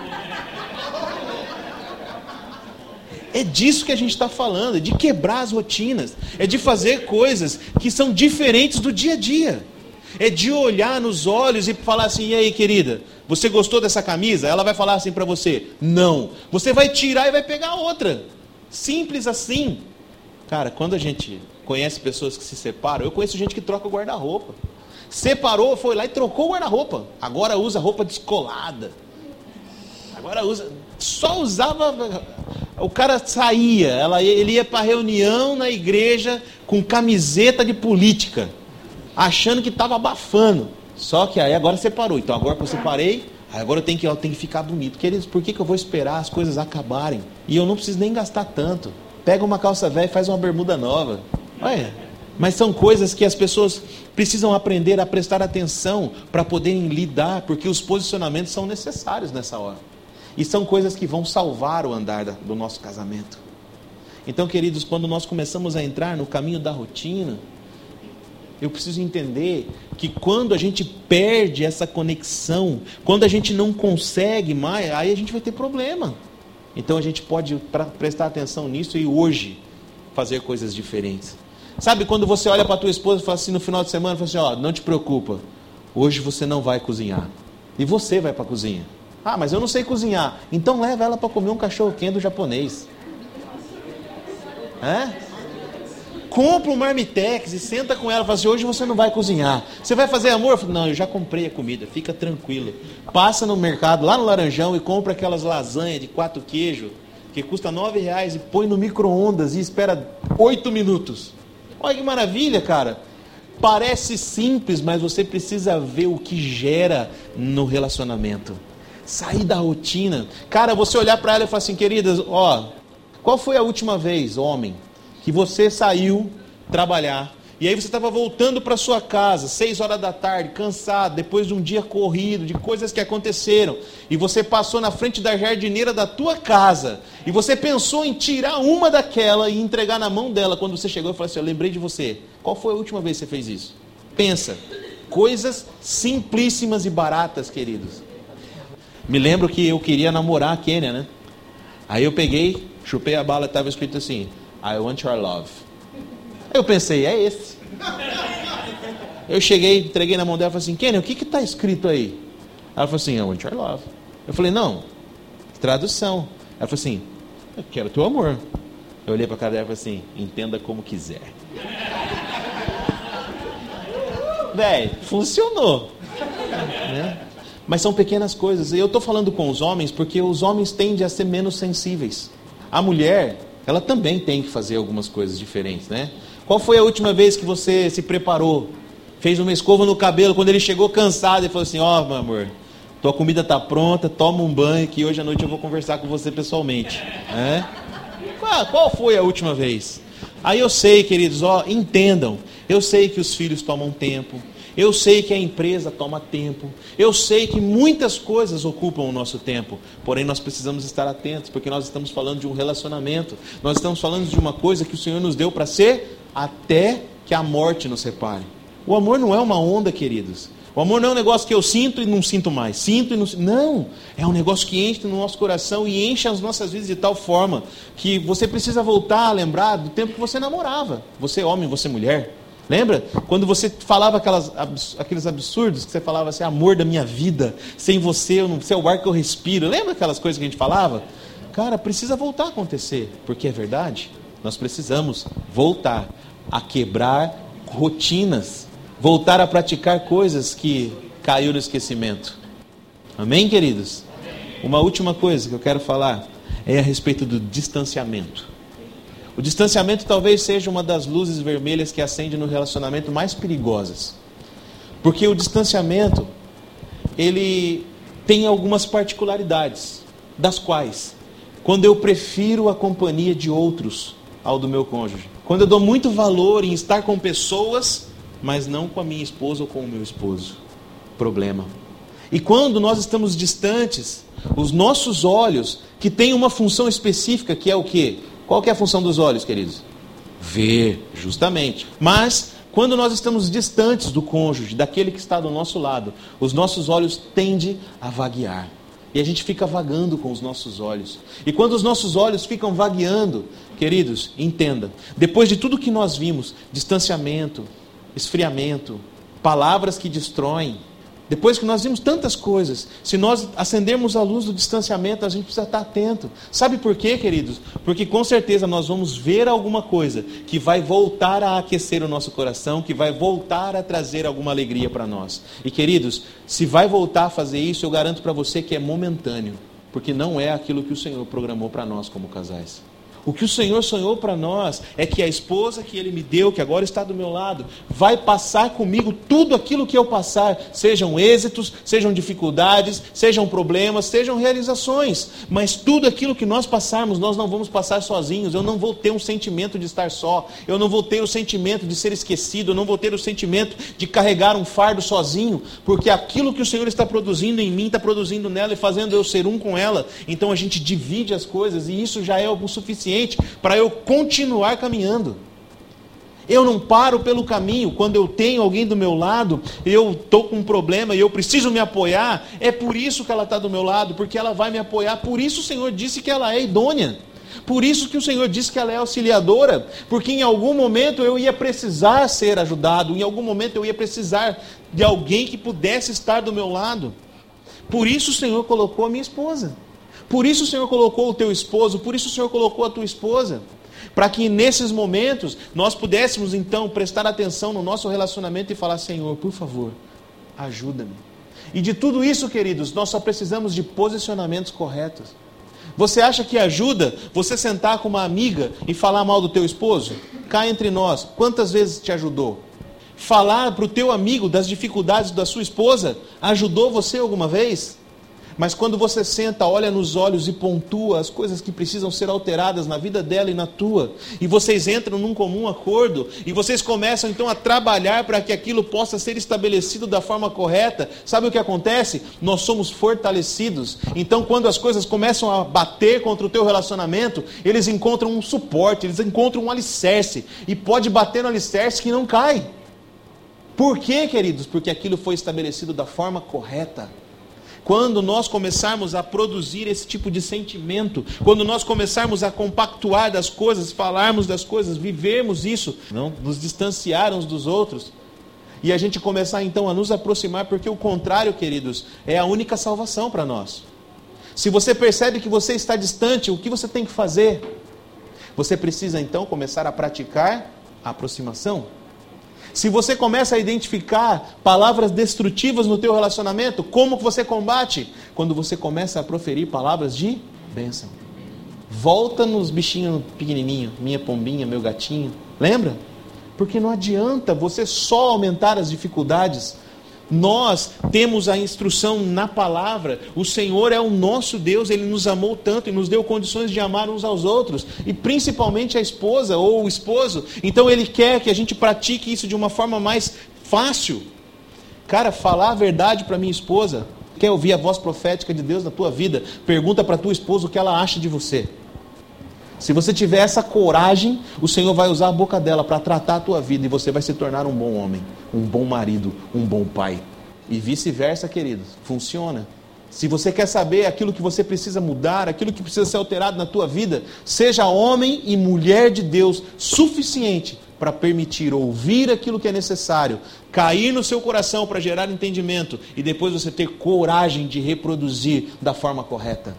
É disso que a gente está falando, é de quebrar as rotinas, é de fazer coisas que são diferentes do dia a dia. É de olhar nos olhos e falar assim: e aí, querida, você gostou dessa camisa? Ela vai falar assim para você: não. Você vai tirar e vai pegar outra. Simples assim. Cara, quando a gente conhece pessoas que se separam, eu conheço gente que troca o guarda-roupa. Separou, foi lá e trocou o guarda-roupa. Agora usa roupa descolada. Agora usa... Só usava... O cara saía, ele ia para reunião na igreja com camiseta de política, achando que estava abafando. Só que aí agora separou. Então agora que eu separei, agora eu tenho que ficar bonito. Queridos, por que eu vou esperar as coisas acabarem? E eu não preciso nem gastar tanto. Pega uma calça velha e faz uma bermuda nova. Olha, mas são coisas que as pessoas precisam aprender a prestar atenção para poderem lidar, porque os posicionamentos são necessários nessa hora. E são coisas que vão salvar o andar do nosso casamento. Então, queridos, quando nós começamos a entrar no caminho da rotina, eu preciso entender que quando a gente perde essa conexão, quando a gente não consegue mais, aí a gente vai ter problema. Então a gente pode prestar atenção nisso e hoje fazer coisas diferentes. Sabe quando você olha para a tua esposa e fala assim no final de semana, fala assim: ó, não te preocupa, hoje você não vai cozinhar. E você vai para a cozinha. Ah, mas eu não sei cozinhar. Então leva ela para comer um cachorro-quente japonês. Compra um marmitex e senta com ela e fala assim: hoje você não vai cozinhar. Você vai fazer amor? Eu falo: não, eu já comprei a comida, fica tranquilo. Passa no mercado, lá no Laranjão, e compra aquelas lasanhas de 4 queijos, que custa R$9, e põe no micro-ondas e espera 8 minutos. Olha que maravilha, cara. Parece simples, mas você precisa ver o que gera no relacionamento. Sair da rotina. Cara, você olhar para ela e falar assim: queridas, ó, qual foi a última vez, homem, que você saiu trabalhar, e aí você estava voltando para sua casa, 6 horas da tarde, cansado, depois de um dia corrido, de coisas que aconteceram, e você passou na frente da jardineira da tua casa, e você pensou em tirar uma daquela e entregar na mão dela, quando você chegou e falou assim: eu lembrei de você. Qual foi a última vez que você fez isso? Pensa. Coisas simplíssimas e baratas, queridos. Me lembro que eu queria namorar a Kênia, né? Aí eu peguei, chupei a bala e estava escrito assim: I want your love. Eu pensei: é esse. Eu cheguei, entreguei na mão dela e falei assim: Kênia, o que está escrito aí? Ela falou assim: I want your love. Eu falei: não, tradução. Ela falou assim: eu quero teu amor. Eu olhei para a cara dela e falei assim: entenda como quiser. Véi, funcionou. Né? Mas são pequenas coisas. E eu estou falando com os homens porque os homens tendem a ser menos sensíveis. A mulher, ela também tem que fazer algumas coisas diferentes, né? Qual foi a última vez que você se preparou? Fez uma escova no cabelo, quando ele chegou cansado e falou assim: ó, meu amor, tua comida está pronta, toma um banho que hoje à noite eu vou conversar com você pessoalmente. Qual foi a última vez? Aí eu sei, queridos, ó, entendam, eu sei que os filhos tomam tempo, eu sei que a empresa toma tempo, eu sei que muitas coisas ocupam o nosso tempo, porém nós precisamos estar atentos, porque nós estamos falando de um relacionamento, nós estamos falando de uma coisa que o Senhor nos deu para ser até que a morte nos separe. O amor não é uma onda, queridos. O amor não é um negócio que eu sinto e não sinto mais, sinto e não sinto. Não, é um negócio que enche no nosso coração e enche as nossas vidas de tal forma que você precisa voltar a lembrar do tempo que você namorava, você homem, você mulher. Lembra? Quando você falava aqueles absurdos, que você falava assim: amor da minha vida, sem você, você é o ar que eu respiro. Lembra aquelas coisas que a gente falava? Cara, precisa voltar a acontecer, porque é verdade. Nós precisamos voltar a quebrar rotinas, voltar a praticar coisas que caiu no esquecimento. Amém, queridos? Uma última coisa que eu quero falar é a respeito do distanciamento. O distanciamento talvez seja uma das luzes vermelhas que acende no relacionamento mais perigosas. Porque o distanciamento, ele tem algumas particularidades, das quais, quando eu prefiro a companhia de outros ao do meu cônjuge, quando eu dou muito valor em estar com pessoas, mas não com a minha esposa ou com o meu esposo, problema. E quando nós estamos distantes, os nossos olhos, que têm uma função específica, que é o quê? Qual que é a função dos olhos, queridos? Ver, justamente. Mas, quando nós estamos distantes do cônjuge, daquele que está do nosso lado, os nossos olhos tendem a vaguear. E a gente fica vagando com os nossos olhos. E quando os nossos olhos ficam vagueando, queridos, entenda, depois de tudo que nós vimos, distanciamento, esfriamento, palavras que destroem. Depois que nós vimos tantas coisas, se nós acendermos a luz do distanciamento, a gente precisa estar atento. Sabe por quê, queridos? Porque com certeza nós vamos ver alguma coisa que vai voltar a aquecer o nosso coração, que vai voltar a trazer alguma alegria para nós. E queridos, se vai voltar a fazer isso, eu garanto para você que é momentâneo, porque não é aquilo que o Senhor programou para nós como casais. O que o Senhor sonhou para nós é que a esposa que Ele me deu, que agora está do meu lado, vai passar comigo tudo aquilo que eu passar, sejam êxitos, sejam dificuldades, sejam problemas, sejam realizações, mas tudo aquilo que nós passarmos, nós não vamos passar sozinhos. Eu não vou ter um sentimento de estar só, eu não vou ter o sentimento de ser esquecido, eu não vou ter o sentimento de carregar um fardo sozinho, porque aquilo que o Senhor está produzindo em mim, está produzindo nela e fazendo eu ser um com ela. Então a gente divide as coisas e isso já é o suficiente para eu continuar caminhando. Eu não paro pelo caminho. Quando eu tenho alguém do meu lado, eu estou com um problema e eu preciso me apoiar, é por isso que ela está do meu lado, porque ela vai me apoiar. Por isso o Senhor disse que ela é idônea. Por isso que o Senhor disse que ela é auxiliadora, porque em algum momento eu ia precisar ser ajudado, em algum momento eu ia precisar de alguém que pudesse estar do meu lado. Por isso o Senhor colocou a minha esposa. Por isso o Senhor colocou o teu esposo, por isso o Senhor colocou a tua esposa, para que nesses momentos nós pudéssemos então prestar atenção no nosso relacionamento e falar: Senhor, por favor, ajuda-me. E de tudo isso, queridos, nós só precisamos de posicionamentos corretos. Você acha que ajuda você sentar com uma amiga e falar mal do teu esposo? Cá entre nós, quantas vezes te ajudou? Falar para o teu amigo das dificuldades da sua esposa, ajudou você alguma vez? Mas quando você senta, olha nos olhos e pontua as coisas que precisam ser alteradas na vida dela e na tua, e vocês entram num comum acordo, e vocês começam então a trabalhar para que aquilo possa ser estabelecido da forma correta, sabe o que acontece? Nós somos fortalecidos. Então quando as coisas começam a bater contra o teu relacionamento, eles encontram um suporte, eles encontram um alicerce, e pode bater no alicerce que não cai. Por quê, queridos? Porque aquilo foi estabelecido da forma correta. Quando nós começarmos a produzir esse tipo de sentimento, quando nós começarmos a compactuar das coisas, falarmos das coisas, vivermos isso, não nos distanciar uns dos outros, e a gente começar então a nos aproximar, porque o contrário, queridos, é a única salvação para nós. Se você percebe que você está distante, o que você tem que fazer? Você precisa então começar a praticar a aproximação. Se você começa a identificar palavras destrutivas no teu relacionamento, como que você combate? Quando você começa a proferir palavras de bênção. Volta nos bichinhos pequenininhos, minha pombinha, meu gatinho. Lembra? Porque não adianta você só aumentar as dificuldades. Nós temos a instrução na palavra. O Senhor é o nosso Deus, Ele nos amou tanto e nos deu condições de amar uns aos outros, e principalmente a esposa ou o esposo. Então Ele quer que a gente pratique isso de uma forma mais fácil. Cara, falar a verdade para minha esposa. Quer ouvir a voz profética de Deus na tua vida? Pergunta para tua esposa o que ela acha de você. Se você tiver essa coragem, o Senhor vai usar a boca dela para tratar a tua vida, e você vai se tornar um bom homem, um bom marido, um bom pai. E vice-versa, queridos. Funciona. Se você quer saber aquilo que você precisa mudar, aquilo que precisa ser alterado na tua vida, seja homem e mulher de Deus suficiente para permitir ouvir aquilo que é necessário, cair no seu coração para gerar entendimento, e depois você ter coragem de reproduzir da forma correta.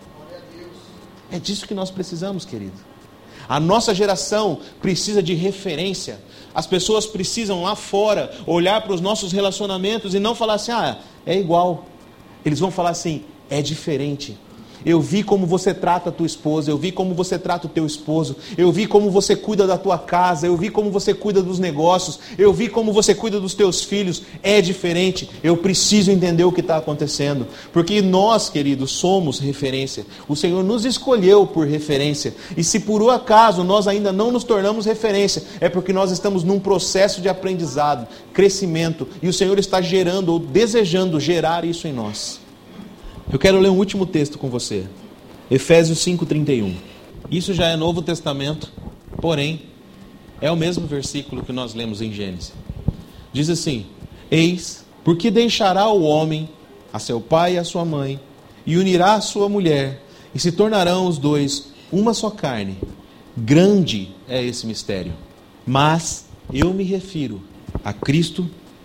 É disso que nós precisamos, querido. A nossa geração precisa de referência. As pessoas precisam lá fora olhar para os nossos relacionamentos e não falar assim: ah, é igual. Eles vão falar assim: é diferente. Eu vi como você trata a tua esposa, eu vi como você trata o teu esposo, eu vi como você cuida da tua casa, eu vi como você cuida dos negócios, eu vi como você cuida dos teus filhos. É diferente. Eu preciso entender o que está acontecendo, porque nós, queridos, somos referência. O Senhor nos escolheu por referência, e se por um acaso nós ainda não nos tornamos referência, é porque nós estamos num processo de aprendizado, crescimento, e o Senhor está gerando ou desejando gerar isso em nós. Eu quero ler um último texto com você. Efésios 5:31. Isso já é Novo Testamento, porém, é o mesmo versículo que nós lemos em Gênesis. Diz assim: eis, porque deixará o homem a seu pai e a sua mãe, e unirá a sua mulher, e se tornarão os dois uma só carne. Grande é esse mistério. Mas eu me refiro a Cristo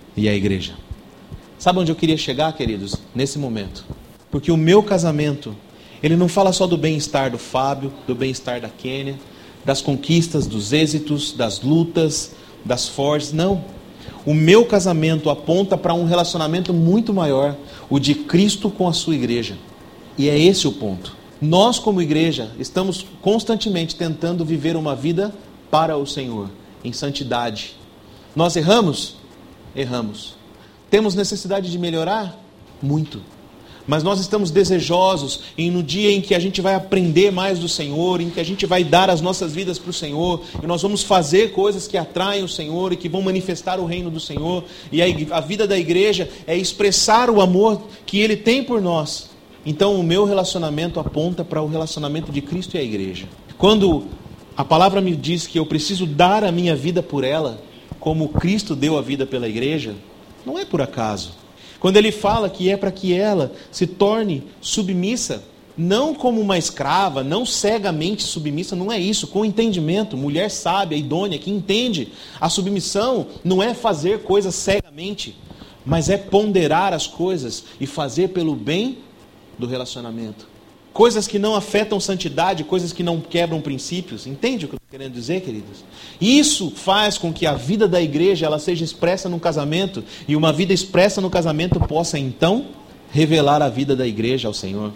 e a igreja. Sabe onde eu queria chegar, queridos? Nesse momento. Porque o meu casamento, ele não fala só do bem-estar do Fábio, do bem-estar da Kênia, das conquistas, dos êxitos, das lutas, das fortes. Não. O meu casamento aponta para um relacionamento muito maior, o de Cristo com a sua igreja. E é esse o ponto. Nós, como igreja, estamos constantemente tentando viver uma vida para o Senhor, em santidade. Nós erramos? Erramos. Temos necessidade de melhorar? Muito. Mas nós estamos desejosos em no dia em que a gente vai aprender mais do Senhor, em que a gente vai dar as nossas vidas para o Senhor, e nós vamos fazer coisas que atraem o Senhor e que vão manifestar o reino do Senhor. E a vida da igreja é expressar o amor que Ele tem por nós. Então o meu relacionamento aponta para o relacionamento de Cristo e a igreja. Quando a palavra me diz que eu preciso dar a minha vida por ela, como Cristo deu a vida pela igreja, não é por acaso. Quando ele fala que é para que ela se torne submissa, não como uma escrava, não cegamente submissa, não é isso, com entendimento, mulher sábia, idônea, que entende. A submissão não é fazer coisas cegamente, mas é ponderar as coisas e fazer pelo bem do relacionamento. Coisas que não afetam santidade, coisas que não quebram princípios. Entende o que eu estou querendo dizer, queridos? Isso faz com que a vida da igreja ela seja expressa no casamento, e uma vida expressa no casamento possa então revelar a vida da igreja ao Senhor.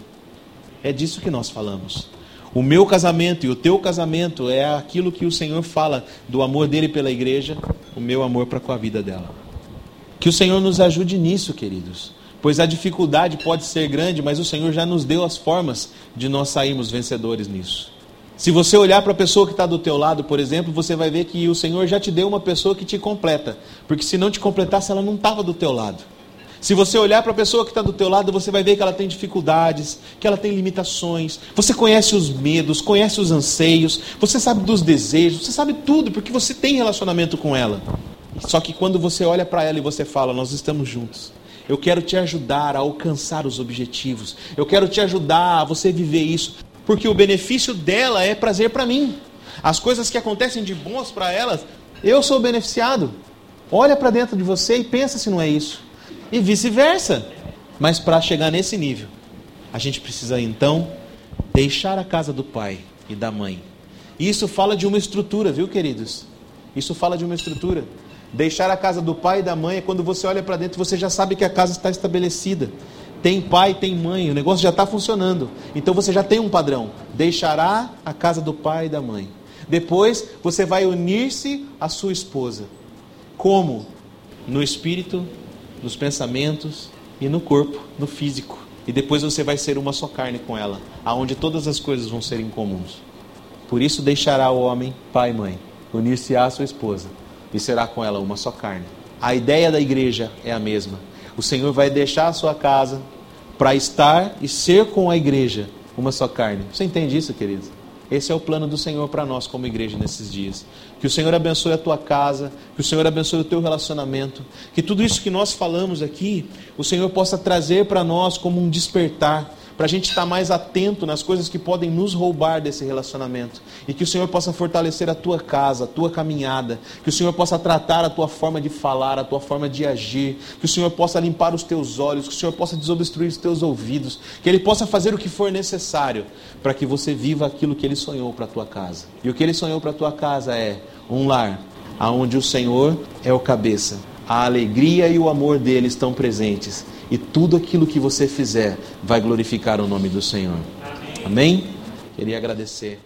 É disso que nós falamos. O meu casamento e o teu casamento é aquilo que o Senhor fala do amor dele pela igreja, o meu amor para com a vida dela. Que o Senhor nos ajude nisso, queridos. Pois a dificuldade pode ser grande, mas o Senhor já nos deu as formas de nós sairmos vencedores nisso. Se você olhar para a pessoa que está do teu lado, por exemplo, você vai ver que o Senhor já te deu uma pessoa que te completa. Porque se não te completasse, ela não estava do teu lado. Se você olhar para a pessoa que está do teu lado, você vai ver que ela tem dificuldades, que ela tem limitações. Você conhece os medos, conhece os anseios, você sabe dos desejos, você sabe tudo, porque você tem relacionamento com ela. Só que quando você olha para ela e você fala, nós estamos juntos. Eu quero te ajudar a alcançar os objetivos. Eu quero te ajudar a você viver isso. Porque o benefício dela é prazer para mim. As coisas que acontecem de bons para elas, eu sou beneficiado. Olha para dentro de você e pensa se não é isso. E vice-versa. Mas para chegar nesse nível, a gente precisa então deixar a casa do pai e da mãe. E isso fala de uma estrutura, viu, queridos? Isso fala de uma estrutura. Deixar a casa do pai e da mãe é quando você olha para dentro, você já sabe que a casa está estabelecida. Tem pai, tem mãe, o negócio já está funcionando. Então você já tem um padrão. Deixará a casa do pai e da mãe. Depois você vai unir-se à sua esposa. Como? No espírito, nos pensamentos e no corpo, no físico. E depois você vai ser uma só carne com ela, aonde todas as coisas vão ser incomuns. Por isso deixará o homem, pai e mãe, unir-se-á à sua esposa. E será com ela uma só carne. A ideia da igreja é a mesma. O Senhor vai deixar a sua casa para estar e ser com a igreja uma só carne. Você entende isso, querido? Esse é o plano do Senhor para nós como igreja nesses dias. Que o Senhor abençoe a tua casa, que o Senhor abençoe o teu relacionamento, que tudo isso que nós falamos aqui, o Senhor possa trazer para nós como um despertar, para a gente estar mais atento nas coisas que podem nos roubar desse relacionamento. E que o Senhor possa fortalecer a tua casa, a tua caminhada. Que o Senhor possa tratar a tua forma de falar, a tua forma de agir. Que o Senhor possa limpar os teus olhos, que o Senhor possa desobstruir os teus ouvidos. Que Ele possa fazer o que for necessário para que você viva aquilo que Ele sonhou para a tua casa. E o que Ele sonhou para a tua casa é um lar onde o Senhor é o cabeça. A alegria e o amor dele estão presentes. E tudo aquilo que você fizer vai glorificar o nome do Senhor. Amém? Queria agradecer.